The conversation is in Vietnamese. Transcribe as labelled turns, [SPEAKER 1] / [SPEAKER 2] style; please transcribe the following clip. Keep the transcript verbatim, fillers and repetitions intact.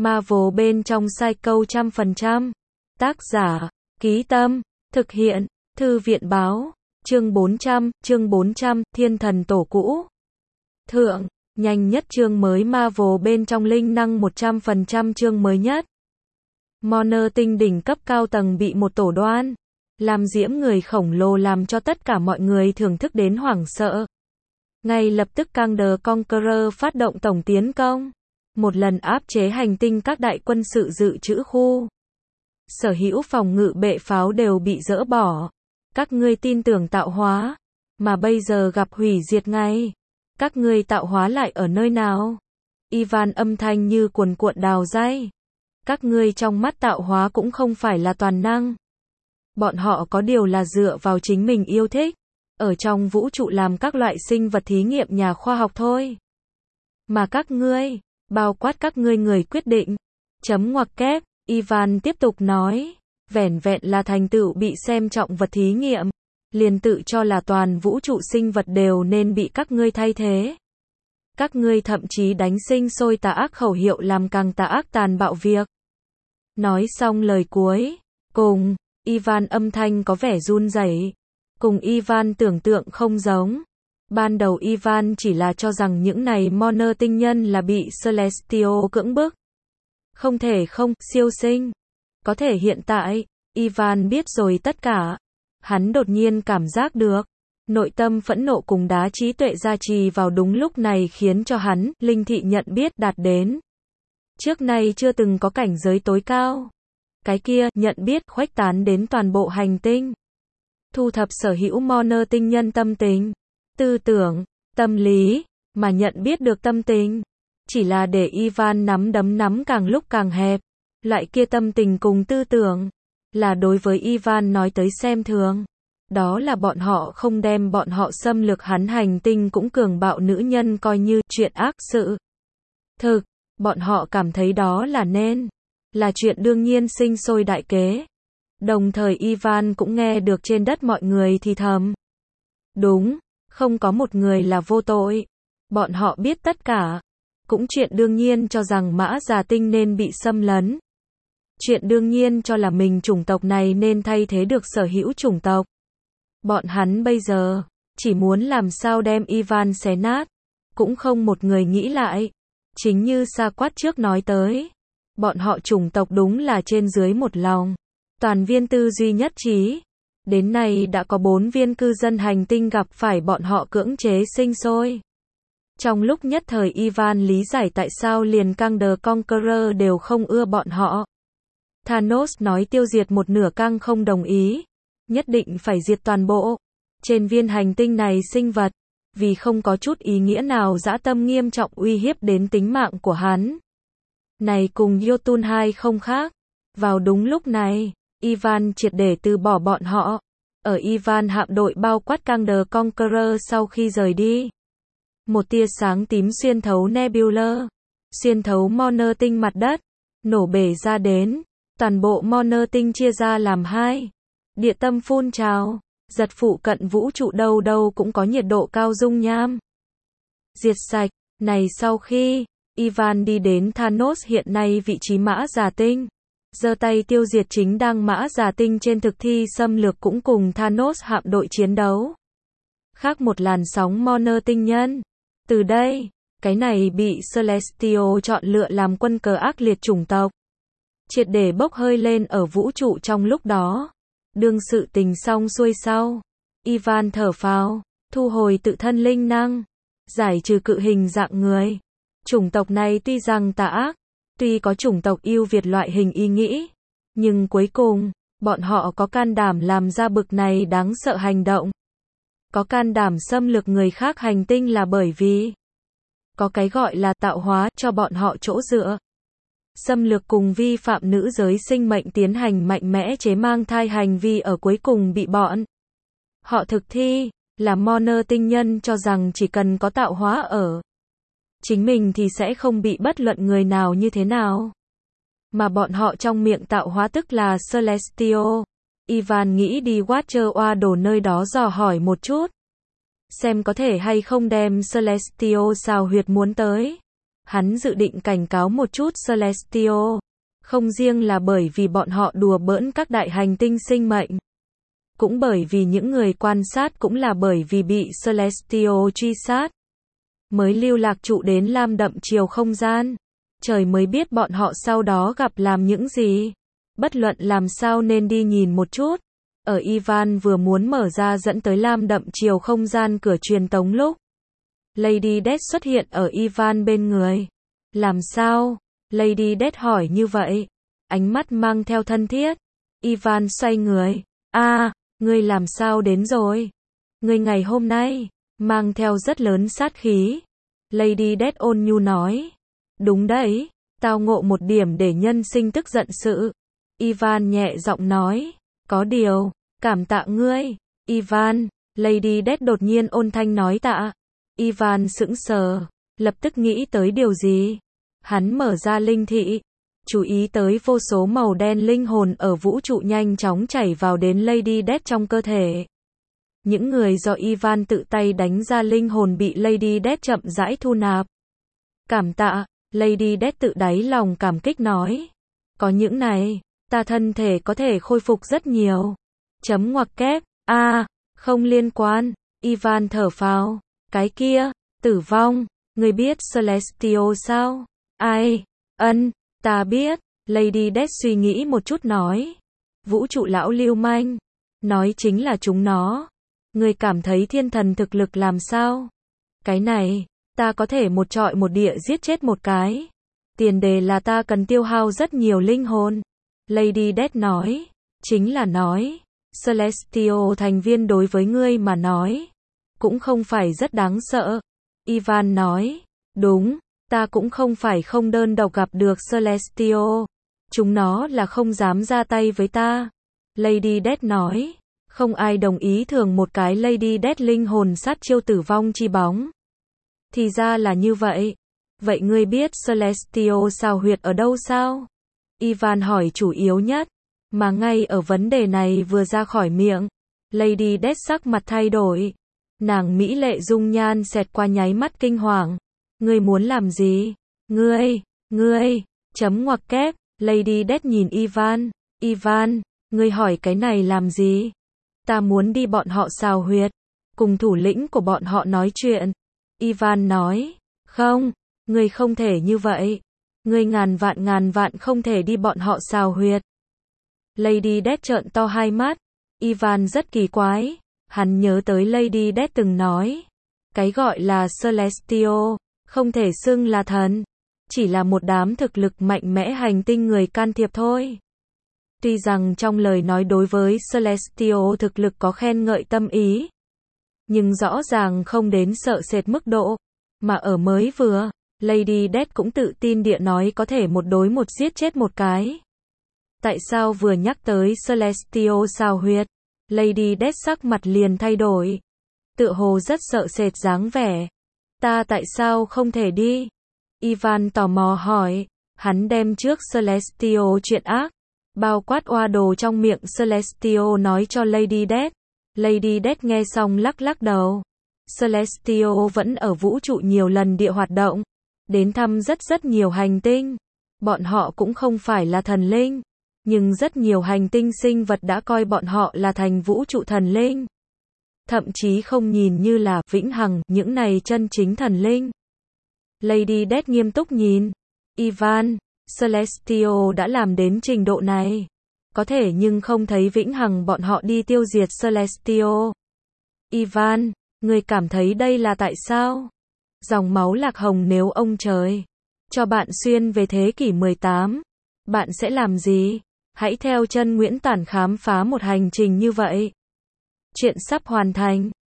[SPEAKER 1] Marvel bên trong Psycho trăm phần trăm. Tác giả, Ký Tâm, thực hiện, Thư viện báo, chương bốn trăm, chương bốn trăm, Thiên thần tổ cũ. Thượng, nhanh nhất chương mới Marvel bên trong linh năng một trăm phần trăm chương mới nhất. Moner tinh đỉnh cấp cao tầng bị một tổ đoan, làm diễm người khổng lồ làm cho tất cả mọi người thưởng thức đến hoảng sợ. Ngay lập tức Kang the Conqueror phát động tổng tiến công, một lần áp chế hành tinh các đại quân sự dự trữ khu. Sở hữu phòng ngự bệ pháo đều bị dỡ bỏ. Các ngươi tin tưởng tạo hóa, mà bây giờ gặp hủy diệt ngay. Các ngươi tạo hóa lại ở nơi nào? Ivan âm thanh như cuồn cuộn đào dây. Các ngươi trong mắt tạo hóa cũng không phải là toàn năng. Bọn họ có điều là dựa vào chính mình yêu thích, ở trong vũ trụ làm các loại sinh vật thí nghiệm nhà khoa học thôi. Mà các ngươi, bao quát các ngươi người quyết định. Chấm ngoặc kép, Ivan tiếp tục nói, vẻn vẹn là thành tựu bị xem trọng vật thí nghiệm, liền tự cho là toàn vũ trụ sinh vật đều nên bị các ngươi thay thế. Các ngươi thậm chí đánh sinh sôi tà ác khẩu hiệu làm càng tà ác tàn bạo việc. Nói xong lời cuối, cùng, Ivan âm thanh có vẻ run rẩy, cùng Ivan tưởng tượng không giống. Ban đầu Ivan chỉ là cho rằng những này Moner tinh nhân là bị Celestial cưỡng bức. Không thể không, siêu sinh. Có thể hiện tại, Ivan biết rồi tất cả. Hắn đột nhiên cảm giác được, nội tâm phẫn nộ cùng đá trí tuệ gia trì vào đúng lúc này khiến cho hắn, linh thị nhận biết đạt đến. Trước nay chưa từng có cảnh giới tối cao. Cái kia, nhận biết, khuếch tán đến toàn bộ hành tinh. Thu thập sở hữu Moner tinh nhân tâm tình, tư tưởng, tâm lý, mà nhận biết được tâm tình. Chỉ là để Ivan nắm đấm nắm càng lúc càng hẹp. Loại kia tâm tình cùng tư tưởng, là đối với Ivan nói tới xem thường. Đó là bọn họ không đem bọn họ xâm lược hắn hành tinh cũng cường bạo nữ nhân coi như chuyện ác sự. Thực, bọn họ cảm thấy đó là nên, là chuyện đương nhiên sinh sôi đại kế. Đồng thời Ivan cũng nghe được trên đất mọi người thì thầm. Đúng, không có một người là vô tội. Bọn họ biết tất cả. Cũng chuyện đương nhiên cho rằng Mã Già Tinh nên bị xâm lấn. Chuyện đương nhiên cho là mình chủng tộc này nên thay thế được sở hữu chủng tộc. Bọn hắn bây giờ, chỉ muốn làm sao đem Ivan xé nát. Cũng không một người nghĩ lại. Chính như Sa Quát trước nói tới. Bọn họ chủng tộc đúng là trên dưới một lòng. Toàn viên tư duy nhất trí. Đến nay đã có bốn viên cư dân hành tinh gặp phải bọn họ cưỡng chế sinh sôi. Trong lúc nhất thời Ivan lý giải tại sao liền Kang the Conqueror đều không ưa bọn họ. Thanos nói tiêu diệt một nửa Kang không đồng ý. Nhất định phải diệt toàn bộ. Trên viên hành tinh này sinh vật. Vì không có chút ý nghĩa nào dã tâm nghiêm trọng uy hiếp đến tính mạng của hắn. Này cùng Jotun hai không khác. Vào đúng lúc này, Ivan triệt để từ bỏ bọn họ. Ở Ivan hạm đội bao quát Kang the Conqueror sau khi rời đi. Một tia sáng tím xuyên thấu Nebula, xuyên thấu Moner tinh mặt đất, nổ bể ra đến, toàn bộ Moner tinh chia ra làm hai. Địa tâm phun trào, giật phụ cận vũ trụ đâu đâu cũng có nhiệt độ cao dung nham. Diệt sạch, này sau khi, Ivan đi đến Thanos hiện nay vị trí Mã Già Tinh. Giơ tay tiêu diệt chính đang Mã Già Tinh trên thực thi xâm lược cũng cùng Thanos hạm đội chiến đấu. Khác một làn sóng Moner tinh nhân. Từ đây, cái này bị Celestial chọn lựa làm quân cờ ác liệt chủng tộc. Triệt để bốc hơi lên ở vũ trụ trong lúc đó. Đương sự tình xong xuôi sau. Ivan thở phào, thu hồi tự thân linh năng. Giải trừ cự hình dạng người. Chủng tộc này tuy rằng tà ác, tuy có chủng tộc yêu Việt loại hình ý nghĩ. Nhưng cuối cùng, bọn họ có can đảm làm ra bực này đáng sợ hành động. Có can đảm xâm lược người khác hành tinh là bởi vì có cái gọi là tạo hóa cho bọn họ chỗ dựa. Xâm lược cùng vi phạm nữ giới sinh mệnh tiến hành mạnh mẽ chế mang thai hành vi ở cuối cùng bị bọn họ thực thi, là Moner tinh nhân cho rằng chỉ cần có tạo hóa ở chính mình thì sẽ không bị bất luận người nào như thế nào. Mà bọn họ trong miệng tạo hóa tức là Celestial. Ivan nghĩ đi Watcher oa đồ nơi đó dò hỏi một chút. Xem có thể hay không đem Celestial xào huyệt muốn tới. Hắn dự định cảnh cáo một chút Celestial. Không riêng là bởi vì bọn họ đùa bỡn các đại hành tinh sinh mệnh. Cũng bởi vì những người quan sát, cũng là bởi vì bị Celestial truy sát. Mới lưu lạc trụ đến lam đậm chiều không gian. Trời mới biết bọn họ sau đó gặp làm những gì. Bất luận làm sao nên đi nhìn một chút. Ở Ivan vừa muốn mở ra dẫn tới lam đậm chiều không gian cửa truyền tống lúc. Lady Death xuất hiện ở Ivan bên người. Làm sao? Lady Death hỏi như vậy. Ánh mắt mang theo thân thiết. Ivan xoay người. a à, ngươi làm sao đến rồi? Ngươi ngày hôm nay, mang theo rất lớn sát khí. Lady Death ôn nhu nói. Đúng đấy, tao ngộ một điểm để nhân sinh tức giận sự. Ivan nhẹ giọng nói. Có điều, cảm tạ ngươi. Ivan, Lady Death đột nhiên ôn thanh nói tạ. Ivan sững sờ, lập tức nghĩ tới điều gì. Hắn mở ra linh thị, chú ý tới vô số màu đen linh hồn ở vũ trụ nhanh chóng chảy vào đến Lady Death trong cơ thể. Những người do Ivan tự tay đánh ra linh hồn bị Lady Death chậm rãi thu nạp. Cảm tạ, Lady Death tự đáy lòng cảm kích nói. Có những này, ta thân thể có thể khôi phục rất nhiều. Chấm ngoặc kép, a à, không liên quan. Ivan thở phào. Cái kia, tử vong, ngươi biết Celestial sao? Ai? Ân, ta biết. Lady Death suy nghĩ một chút nói. Vũ trụ lão lưu manh. Nói chính là chúng nó. Ngươi cảm thấy thiên thần thực lực làm sao? Cái này, ta có thể một trọi một địa giết chết một cái. Tiền đề là ta cần tiêu hao rất nhiều linh hồn. Lady Death nói. Chính là nói. Celestial thành viên đối với ngươi mà nói. Cũng không phải rất đáng sợ. Ivan nói. Đúng, ta cũng không phải không đơn độc gặp được Celestial. Chúng nó là không dám ra tay với ta. Lady Death nói. Không ai đồng ý thường một cái Lady Death linh hồn sát chiêu tử vong chi bóng. Thì ra là như vậy. Vậy ngươi biết Celestial xào huyệt ở đâu sao? Ivan hỏi chủ yếu nhất. Mà ngay ở vấn đề này vừa ra khỏi miệng. Lady Death sắc mặt thay đổi. Nàng mỹ lệ dung nhan xẹt qua nháy mắt kinh hoàng. Ngươi muốn làm gì? Ngươi, ngươi, chấm ngoặc kép. Lady Death nhìn Ivan. Ivan, ngươi hỏi cái này làm gì? Ta muốn đi bọn họ xào huyệt. Cùng thủ lĩnh của bọn họ nói chuyện. Ivan nói. Không, ngươi không thể như vậy. Ngươi ngàn vạn ngàn vạn không thể đi bọn họ xào huyệt. Lady Death trợn to hai mắt. Ivan rất kỳ quái. Hắn nhớ tới Lady Death từng nói. Cái gọi là Celestial, không thể xưng là thần. Chỉ là một đám thực lực mạnh mẽ hành tinh người can thiệp thôi. Tuy rằng trong lời nói đối với Celestial thực lực có khen ngợi tâm ý. Nhưng rõ ràng không đến sợ sệt mức độ. Mà ở mới vừa, Lady Death cũng tự tin địa nói có thể một đối một giết chết một cái. Tại sao vừa nhắc tới Celestial xào huyệt? Lady Death sắc mặt liền thay đổi. Tựa hồ rất sợ sệt dáng vẻ. Ta tại sao không thể đi? Ivan tò mò hỏi. Hắn đem trước Celestial chuyện ác. Bao quát oa đồ trong miệng Celestial nói cho Lady Death. Lady Death nghe xong lắc lắc đầu. Celestial vẫn ở vũ trụ nhiều lần địa hoạt động. Đến thăm rất rất nhiều hành tinh. Bọn họ cũng không phải là thần linh. Nhưng rất nhiều hành tinh sinh vật đã coi bọn họ là thành vũ trụ thần linh. Thậm chí không nhìn như là vĩnh hằng những này chân chính thần linh. Lady Death nghiêm túc nhìn. Ivan, Celestial đã làm đến trình độ này. Có thể nhưng không thấy vĩnh hằng bọn họ đi tiêu diệt Celestial. Ivan, người cảm thấy đây là tại sao? Dòng máu lạc hồng nếu ông trời cho bạn xuyên về thế kỷ mười tám, bạn sẽ làm gì? Hãy theo chân Nguyễn Tản khám phá một hành trình như vậy. Chuyện sắp hoàn thành.